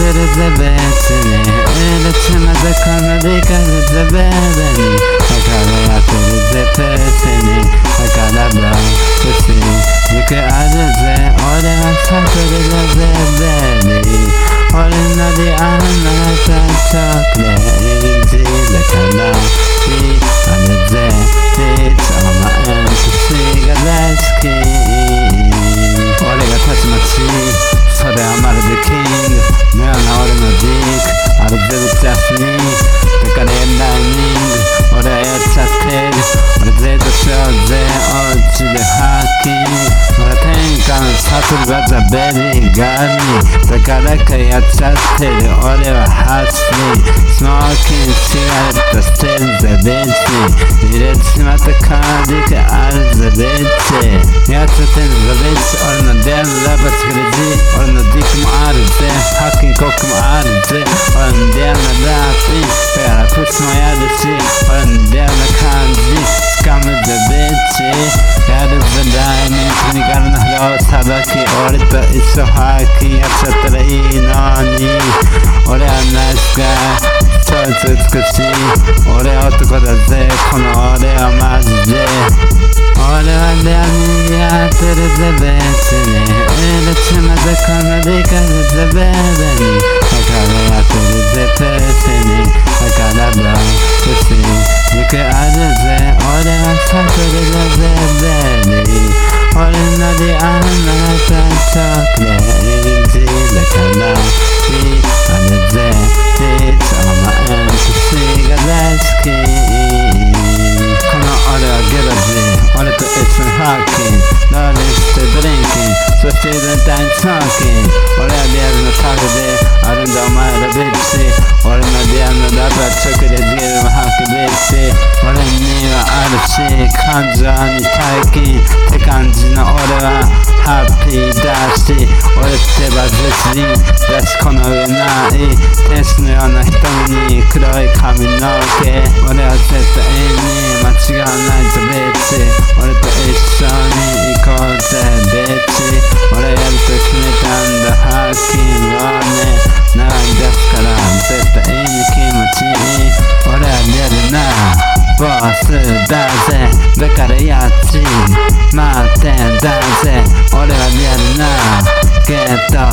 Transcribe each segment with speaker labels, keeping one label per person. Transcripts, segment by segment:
Speaker 1: ってるぜ別につまずこの理解ぜベベにだからやってるぜプースにだからブラウスに肉あるぜ俺は悟るぜベベに俺の出会うならチョコレートだからあるぜ実はお前としが大好き俺がたちまちそれはまるでキングのような俺のディークあるぜぶちゃすにだからエンダイニング俺はやっちゃってる俺ぜとしようぜおうちでハッキング俺は天下の悟る技ベリーガーニーだからかやっちゃってる俺はハッスリースモーキンシガレットしてるぜビッチ入れてしまった感じがあるぜビッチやっちゃってるぜビッチ俺のデンラバチクレジ俺のディックもあるぜハッキンコックもあるぜ俺のデンララッピーだからプッシュもやるし俺のデンな感じ掴むぜビッチやるぜダイミングにガルのフローさばき俺と一緒ハッキンやっちゃったらいいのに俺はナイスガイ超美しい俺は男だぜこの俺はマジで俺はレアにやってるぜ別につまずこの理解ぜベベにだからやってるぜプースにだからブラウスに肉あるぜ俺は悟るぜベベに俺の出会うならチョコレートだからあるぜ実はお前としが大好きこの俺はゲロジ俺と一緒にハッキンローリンしてドリンキンそして全体にソーキン俺はリアルのタグであるんだお前らビッチ俺のリアルのラブは直でジゲルもハッキビッチ俺にはあるし感情に大金って感じの俺はハッピーだし俺ってば絶人だしこの上ない天使のような瞳に黒い髪の毛俺は絶対に間違わないぞビッチ俺と一緒に行こうぜビッチ俺やると決めたんだハッキンをねないですから絶対に気持ちいい俺はリアルなボスだぜだからやっち待ってんだぜ俺はリアルなゲット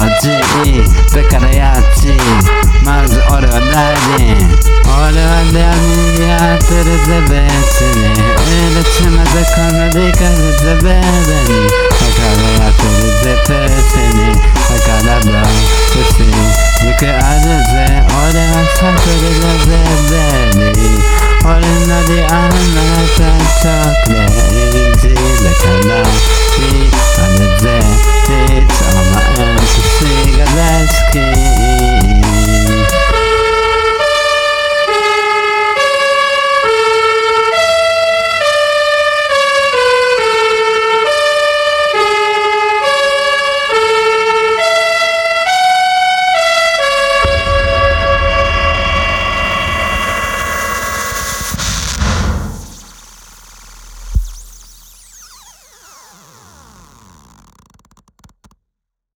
Speaker 1: G だからやっちまず俺はライディン俺はリアルにやってるぜ別につまずこの理解ぜベベに